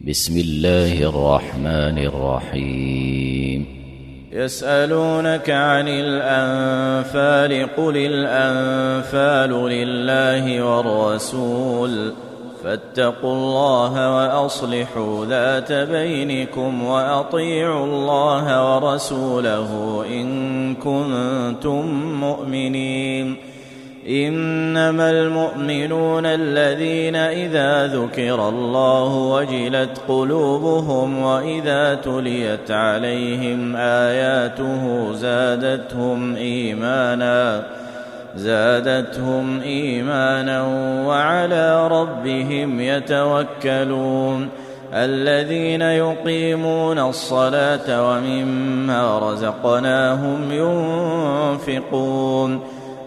بسم الله الرحمن الرحيم. يسألونك عن الأنفال قل الأنفال لله والرسول فاتقوا الله وأصلحوا ذات بينكم وأطيعوا الله ورسوله إن كنتم مؤمنين. إنما المؤمنون الذين إذا ذكر الله وجلت قلوبهم وإذا تليت عليهم آياته زادتهم إيمانا وعلى ربهم يتوكلون. الذين يقيمون الصلاة ومما رزقناهم ينفقون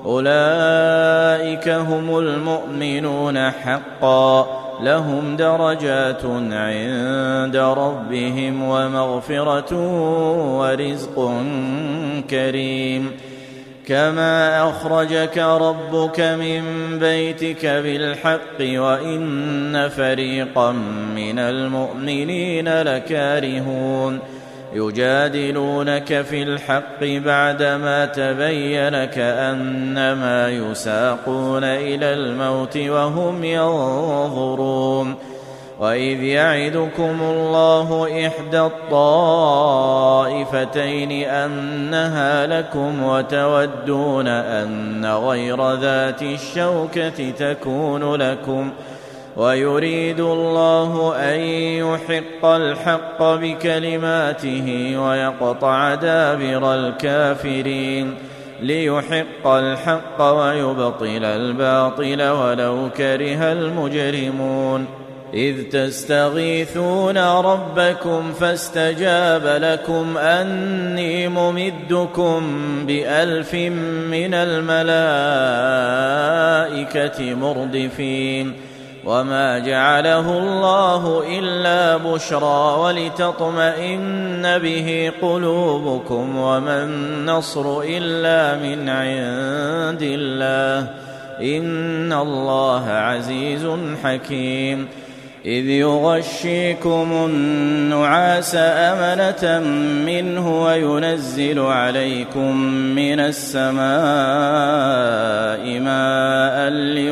أولئك هم المؤمنون حقا لهم درجات عند ربهم ومغفرة ورزق كريم. كما أخرجك ربك من بيتك بالحق وإن فريقا من المؤمنين لكارهون يجادلونك في الحق بعدما تبين كأنما يساقون إلى الموت وهم ينظرون. وإذ يعدكم الله إحدى الطائفتين أنها لكم وتودون أن غير ذات الشوكة تكون لكم ويريد الله أن يحق الحق بكلماته ويقطع دابر الكافرين ليحق الحق ويبطل الباطل ولو كره المجرمون. إذ تستغيثون ربكم فاستجاب لكم أني ممدكم ب1000 من الملائكة مردفين. وما جعله الله إلا بشرى ولتطمئن به قلوبكم وما النصر إلا من عند الله إن الله عزيز حكيم. إذ يغشيكم النعاس أمنة منه وينزل عليكم من السماء ماء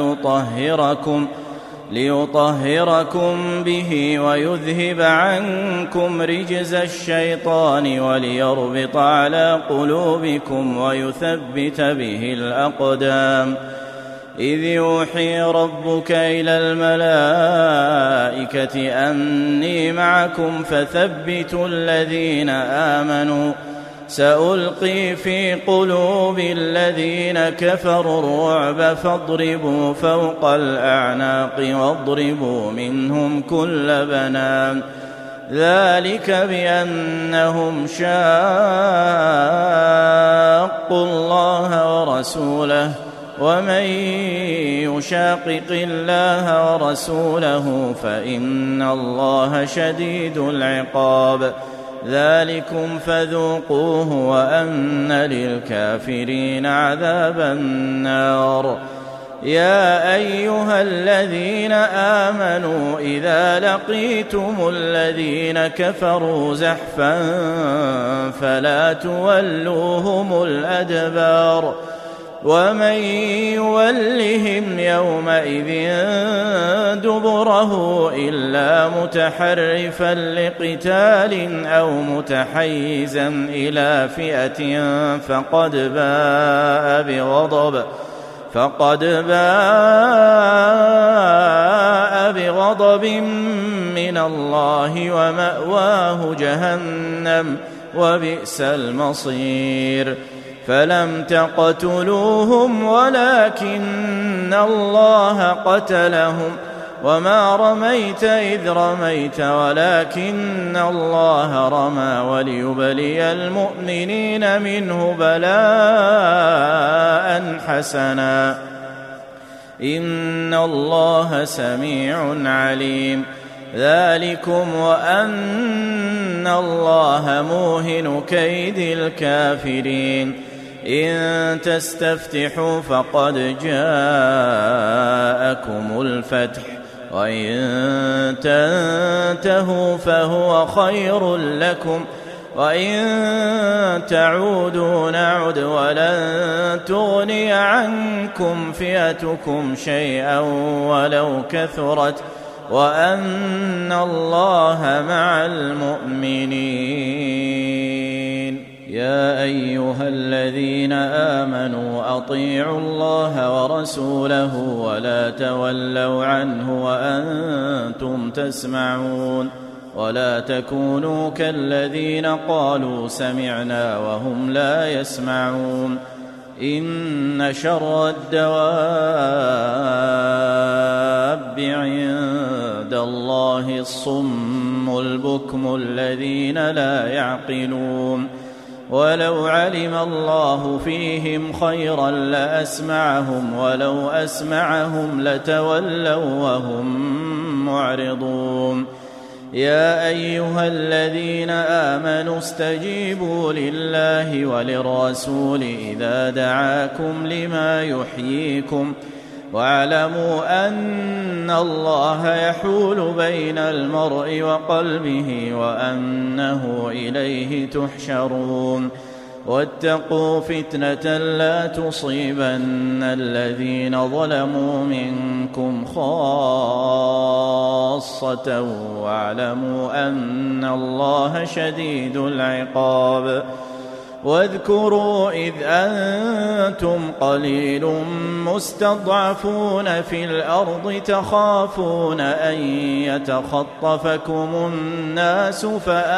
ليطهركم به ويذهب عنكم رجز الشيطان وليربط على قلوبكم ويثبت به الأقدام. إذ يوحي ربك إلى الملائكة أني معكم فثبتوا الذين آمنوا سألقي في قلوب الذين كفروا الرعب فاضربوا فوق الأعناق واضربوا منهم كل بنان. ذلك بأنهم شاقوا الله ورسوله ومن يشاقق الله ورسوله فإن الله شديد العقاب. ذلكم فذوقوه وأن للكافرين عذاب النار. يا أيها الذين آمنوا إذا لقيتم الذين كفروا زحفا فلا تولوهم الأدبار ومن يولهم يومئذ دبره إلا متحرفا لقتال أو متحيزا إلى فئة فقد باء بغضب من الله ومأواه جهنم وبئس المصير. فلم تقتلوهم ولكن الله قتلهم وما رميت إذ رميت ولكن الله رمى وليبلي المؤمنين منه بلاء حسنا إن الله سميع عليم. ذلكم وأن الله موهن كيد الكافرين. إن تستفتحوا فقد جاءكم الفتح وإن تنتهوا فهو خير لكم وإن تعودوا نعد ولن تغني عنكم فئتكم شيئا ولو كثرت وأن الله مع المؤمنين. يا أيها الذين آمنوا أطيعوا الله ورسوله ولا تولوا عنه وأنتم تسمعون ولا تكونوا كالذين قالوا سمعنا وهم لا يسمعون. إن شر الدواب عند الله الصم البكم الذين لا يعقلون. ولو علم الله فيهم خيرا لأسمعهم ولو أسمعهم لتولوا وهم معرضون. يا أيها الذين آمنوا استجيبوا لله وللرسول إذا دعاكم لما يحييكم واعلموا أن الله يحول بين المرء وقلبه وأنه إليه تحشرون. واتقوا فتنة لا تصيبن الذين ظلموا منكم خاصة واعلموا أن الله شديد العقاب. واذكروا إذ أنتم قليل مستضعفون في الأرض تخافون أن يتخطفكم الناس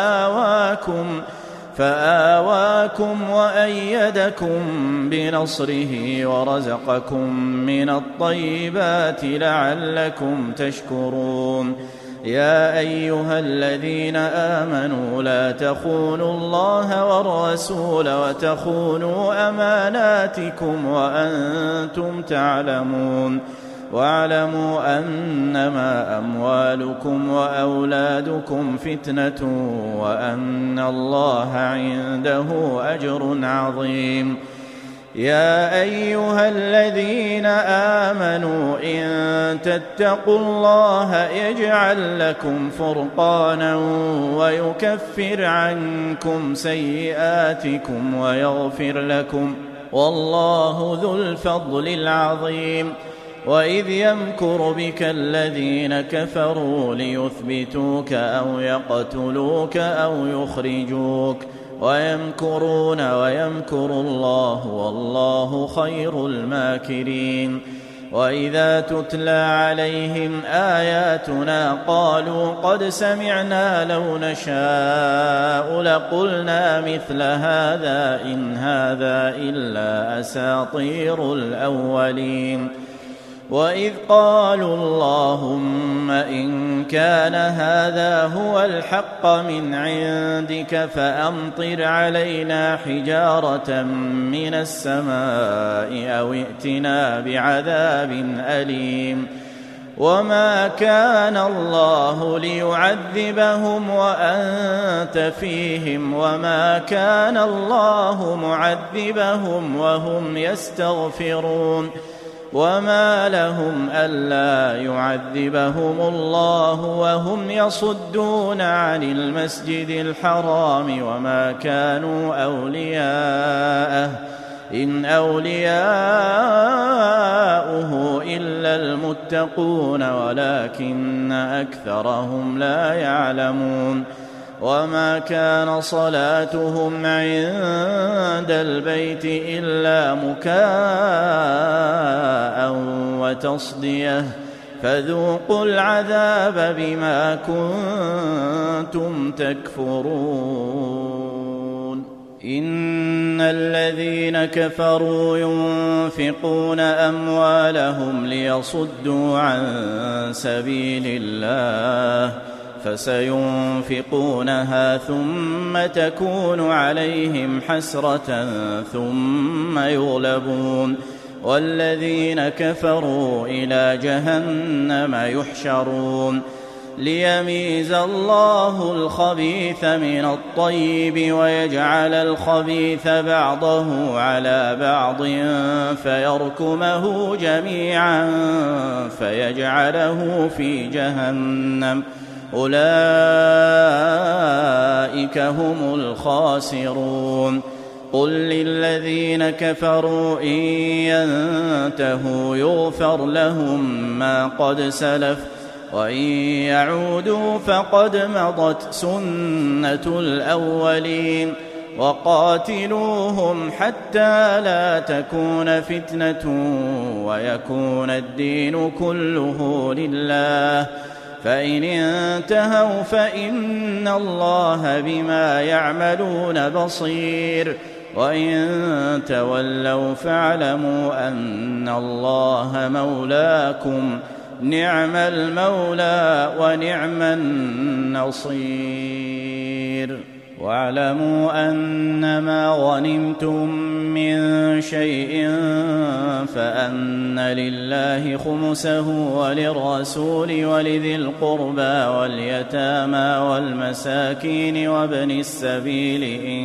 فآواكم وأيدكم بنصره ورزقكم من الطيبات لعلكم تشكرون. يا أيها الذين آمنوا لا تخونوا الله والرسول وتخونوا أماناتكم وأنتم تعلمون. واعلموا أنما أموالكم وأولادكم فتنة وأن الله عنده أجر عظيم. يا أيها الذين آمنوا إن تتقوا الله يجعل لكم فرقانا ويكفر عنكم سيئاتكم ويغفر لكم والله ذو الفضل العظيم. وإذ يمكر بك الذين كفروا ليثبتوك أو يقتلوك أو يخرجوك ويمكرون ويمكر الله والله خير الماكرين. وإذا تتلى عليهم آياتنا قالوا قد سمعنا لو نشاء لقلنا مثل هذا إن هذا إلا أساطير الأولين. وإذ قالوا اللهم إن كان هذا هو الحق من عندك فأمطر علينا حجارة من السماء أو ائتنا بعذاب أليم. وما كان الله ليعذبهم وأنت فيهم وما كان الله معذبهم وهم يستغفرون. وما لهم ألا يعذبهم الله وهم يصدون عن المسجد الحرام وما كانوا أولياءه إن أولياؤه إلا المتقون ولكن أكثرهم لا يعلمون. وما كان صلاتهم عند البيت إلا مكاء وتصدية فذوقوا العذاب بما كنتم تكفرون. إن الذين كفروا ينفقون أموالهم ليصدوا عن سبيل الله فسينفقونها ثم تكون عليهم حسرة ثم يغلبون والذين كفروا إلى جهنم يحشرون. ليميز الله الخبيث من الطيب ويجعل الخبيث بعضه على بعض فيركمه جميعا فيجعله في جهنم أولئك هم الخاسرون قل للذين كفروا إن ينتهوا يغفر لهم ما قد سلف وإن يعودوا فقد مضت سنة الأولين وقاتلوهم حتى لا تكون فتنة ويكون الدين كله لله فإن انتهوا فإن الله بما يعملون بصير وإن تولوا فاعلموا أن الله مولاكم نعم المولى ونعم النصير واعلموا أنما غنمتم من شيء فأن لله خمسه وللرسول ولذي القربى واليتامى والمساكين وابن السبيل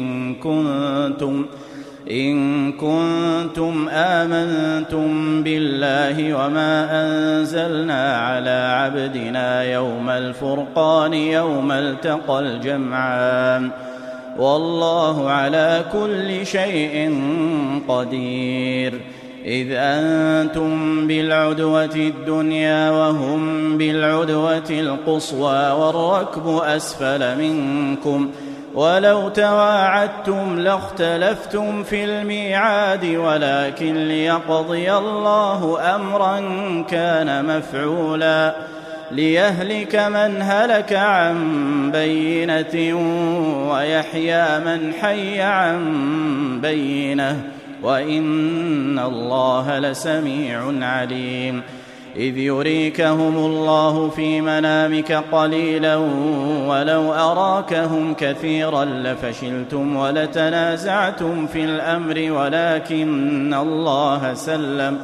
إن كنتم آمنتم بالله وما أنزلنا على عبدنا يوم الفرقان يوم التقى الجمعان والله على كل شيء قدير إذ أنتم بالعدوة الدنيا وهم بالعدوة القصوى والركب أسفل منكم ولو تواعدتم لاختلفتم في الميعاد ولكن ليقضي الله أمرا كان مفعولا ليهلك من هلك عن بينة ويحيى من حي عن بينة وإن الله لسميع عليم إذ يريكهم الله في منامك قليلا ولو أراكهم كثيرا لفشلتم ولتنازعتم في الأمر ولكن الله سلم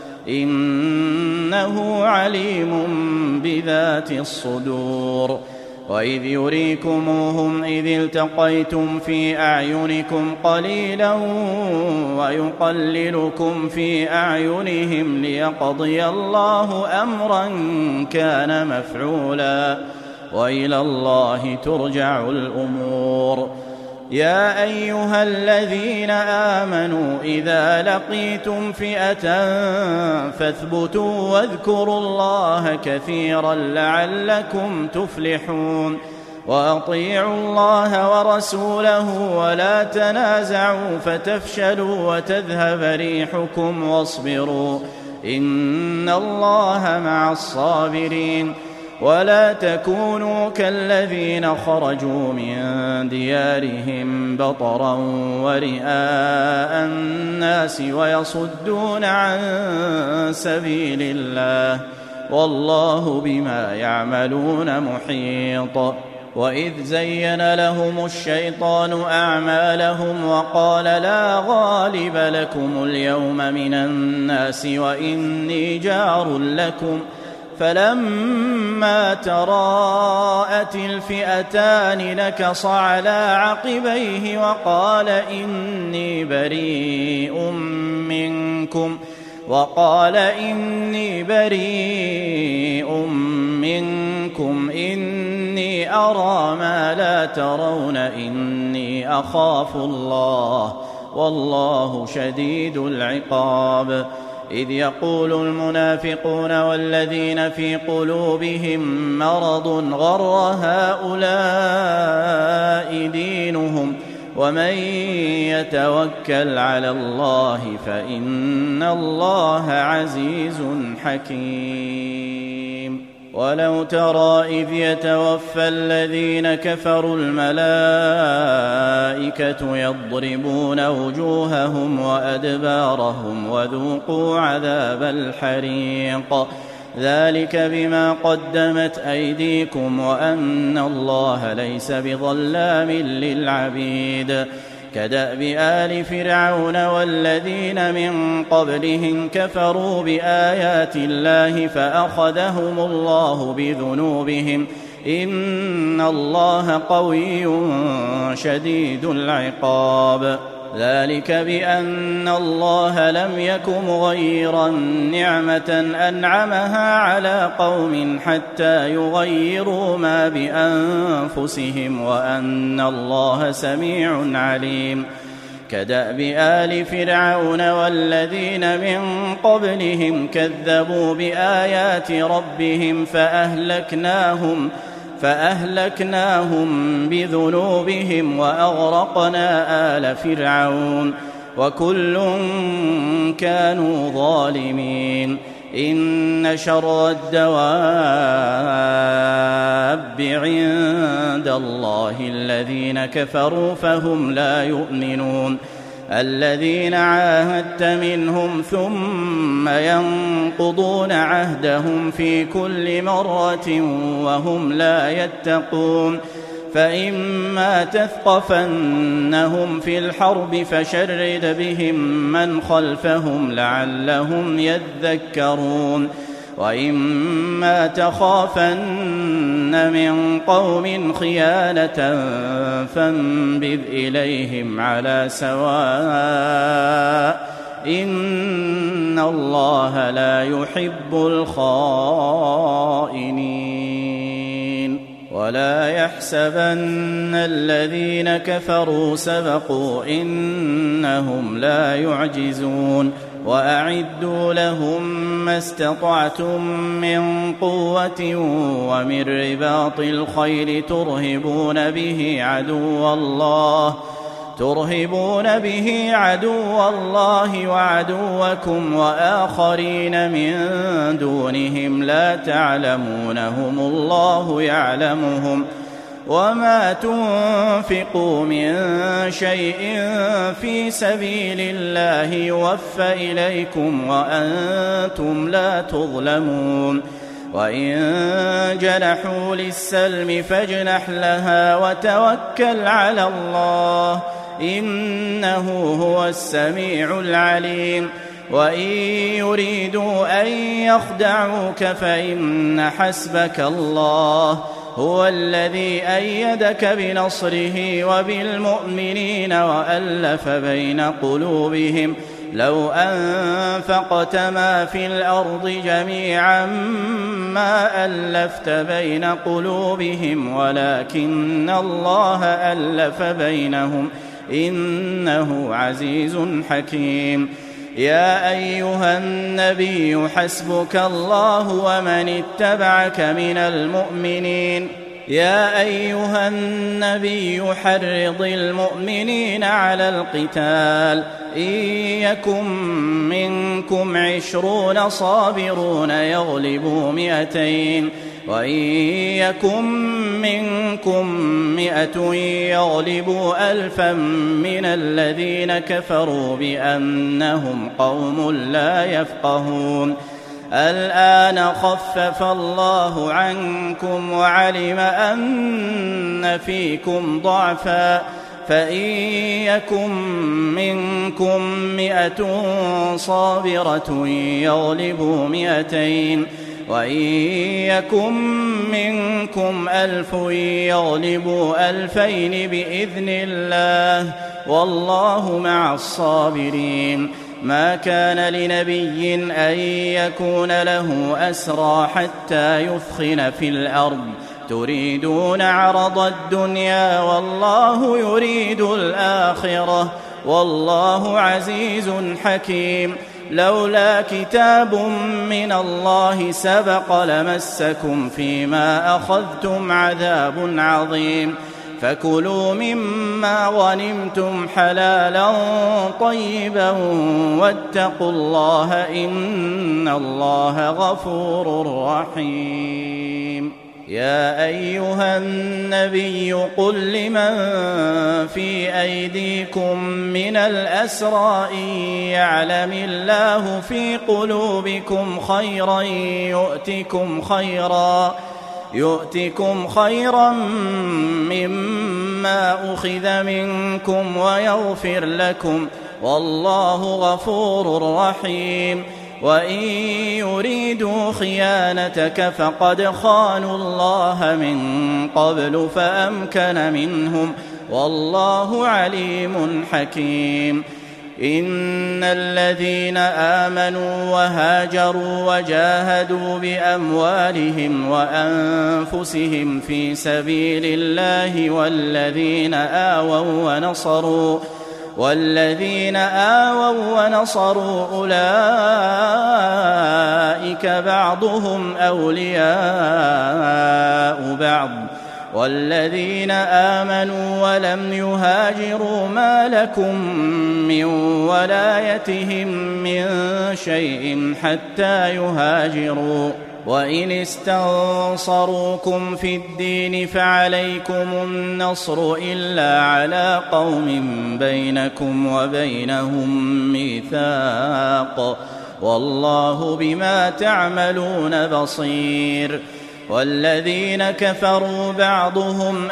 إنه عليم بذات الصدور وإذ يريكموهم إذ التقيتم في أعينكم قليلا ويقللكم في أعينهم ليقضي الله أمرا كان مفعولا وإلى الله ترجع الأمور يا أيها الذين آمنوا إذا لقيتم فئة فاثبتوا واذكروا الله كثيرا لعلكم تفلحون وأطيعوا الله ورسوله ولا تنازعوا فتفشلوا وتذهب ريحكم واصبروا إن الله مع الصابرين ولا تكونوا كالذين خرجوا من ديارهم بطرا ورئاء الناس ويصدون عن سبيل الله والله بما يعملون محيط وإذ زين لهم الشيطان أعمالهم وقال لا غالب لكم اليوم من الناس وإني جار لكم فلما تراءت الفئتان نكص على عقبيه وقال إني بريء منكم إني أرى ما لا ترون إني أخاف الله والله شديد العقاب إذ يقول المنافقون والذين في قلوبهم مرض غر هؤلاء دينهم ومن يتوكل على الله فإن الله عزيز حكيم ولو ترى إذ يتوفى الذين كفروا الملائكة يضربون وجوههم وأدبارهم وذوقوا عذاب الحريق ذلك بما قدمت أيديكم وأن الله ليس بظلام للعبيد كدأب آل فرعون والذين من قبلهم كفروا بآيات الله فأخذهم الله بذنوبهم إن الله قوي شديد العقاب. ذلك بأن الله لم يك مغيرا نعمة أنعمها على قوم حتى يغيروا ما بأنفسهم وأن الله سميع عليم. كدأب آل فرعون والذين من قبلهم كذبوا بآيات ربهم فأهلكناهم بذنوبهم وأغرقنا آل فرعون وكل كانوا ظالمين. إن شر الدواب عند الله الذين كفروا فهم لا يؤمنون. الذين عاهدت منهم ثم ينقضون عهدهم في كل مرة وهم لا يتقون. فإما تثقفنهم في الحرب فشرد بهم من خلفهم لعلهم يذكرون. وإما تخافن من قوم خيانة فانبذ إليهم على سواء إن الله لا يحب الخائنين. ولا يحسبن الذين كفروا سبقوا إنهم لا يعجزون. وأعدوا لهم ما استطعتم من قوة ومن رباط الخيل ترهبون به عدو الله وعدوكم وآخرين من دونهم لا تعلمونهم الله يعلمهم. وما تنفقوا من شيء في سبيل الله يوفى إليكم وأنتم لا تظلمون. وإن جنحوا للسلم فاجنح لها وتوكل على الله إنه هو السميع العليم. وإن يريدوا أن يخدعوك فإن حسبك الله هو الذي أيدك بنصره وبالمؤمنين وألف بين قلوبهم. لو أنفقت ما في الأرض جميعا ما ألفت بين قلوبهم ولكن الله ألف بينهم إنه عزيز حكيم. يا أيها النبي حسبك الله ومن اتبعك من المؤمنين. يا أيها النبي حرض المؤمنين على القتال إن يكن منكم 20 صابرون يغلبوا 200 وإن يكن منكم 100 يغلبوا 1000 من الذين كفروا بأنهم قوم لا يفقهون. الآن خفف الله عنكم وعلم أن فيكم ضعفا فإن يكن منكم 100 صابرة يغلبوا 200 وإن يكن منكم 1000 يغلبوا 2000 بإذن الله والله مع الصابرين. ما كان لنبي أن يكون له أسرى حتى يثخن في الأرض تريدون عرض الدنيا والله يريد الآخرة والله عزيز حكيم. لولا كتاب من الله سبق لمسكم فيما أخذتم عذاب عظيم. فكلوا مما غنمتم حلالا طيبا واتقوا الله إن الله غفور رحيم. يا أيها النبي قل لمن في أيديكم من الأسرى إن يعلم الله في قلوبكم خيرا يؤتكم خيرا مما أخذ منكم ويغفر لكم والله غفور رحيم. وإن يريدوا خيانتك فقد خانوا الله من قبل فأمكن منهم، والله عليم حكيم. إن الذين آمنوا وهاجروا وجاهدوا بأموالهم وأنفسهم في سبيل الله والذين آووا ونصروا أولئك بعضهم أولياء بعض، والذين آمنوا ولم يهاجروا ما لكم من ولايتهم من شيء حتى يهاجروا، وإن استنصروكم في الدين فعليكم النصر إلا على قوم بينكم وبينهم ميثاق، والله بما تعملون بصير. والذين كفروا بعضهم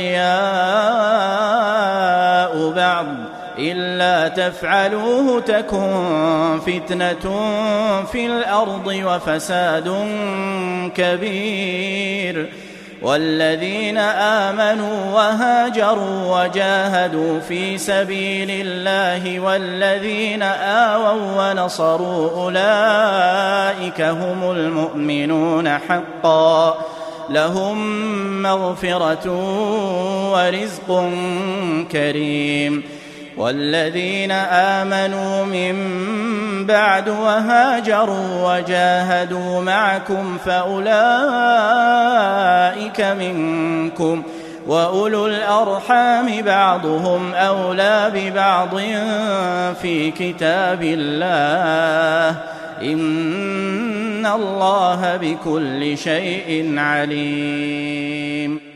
أولياء بعض إلا تفعلوه تكن فتنة في الأرض وفساد كبير. والذين آمنوا وهاجروا وجاهدوا في سبيل الله والذين آووا ونصروا أولئك هم المؤمنون حقا، لهم مغفرة ورزق كريم. والذين آمنوا من بعد وهاجروا وجاهدوا معكم فأولئك منكم، وأولو الأرحام بعضهم أولى ببعض في كتاب الله، إن الله بكل شيء عليم.